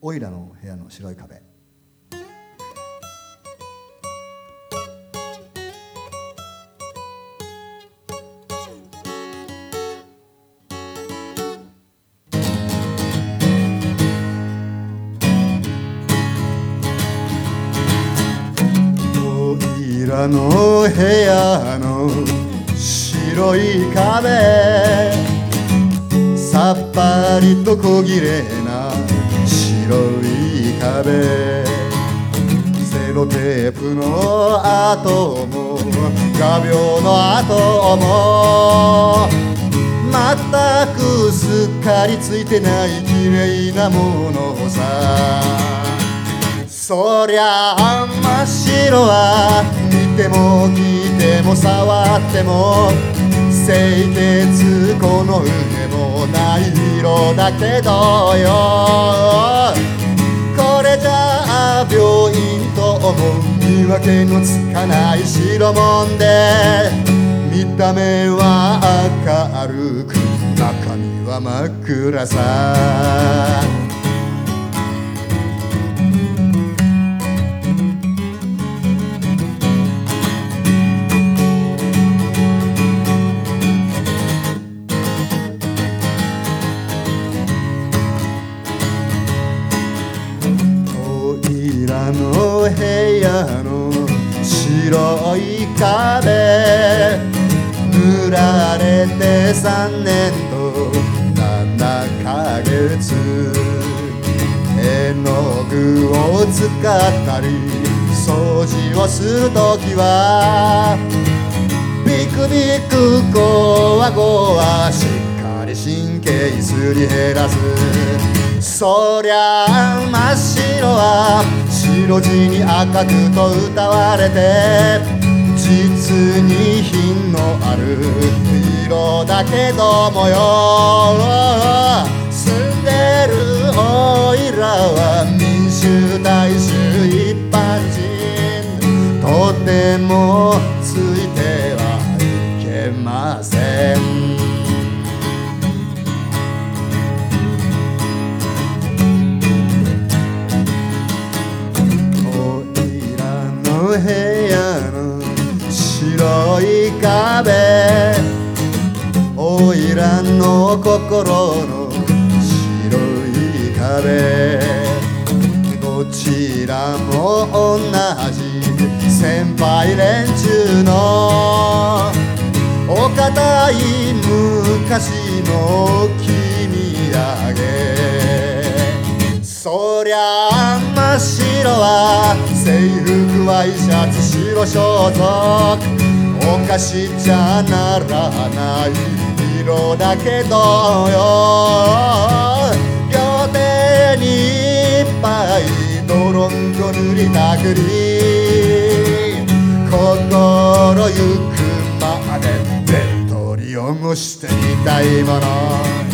オイラの部屋の白い壁。オイラの部屋の白い壁、さっぱりと小綺麗な白い壁。セロテープの跡も画鋲の跡も全くすっかりついてない綺麗なものさ。そりゃあ真っ白は見ても聞いても触っても清潔この上もない色だけどよ。これじゃあ病院と思う見分けのつかない白もんで、見た目は明るく中身は真っ暗さ。あの部屋の白い壁、塗られて3年と7ヶ月。絵の具を使ったり掃除をするときはビクビクゴワゴワしっかり神経すり減らす。そりゃあ真っ白は白地に赤くと歌われて実に品のある色だけどもよ。住んでるオイラは民衆大衆一般人、とてもついてはいけません。部屋の白い壁、オイラの心の白い壁。どちらも同じ先輩連中のお堅い昔の君だけ。そりゃあ真っ白は制服ワイシャツ白装束、お菓子じゃならない色だけどよ。両手にいっぱい泥んこ塗りたくり、心ゆくまでべっとり汚してみたいもの。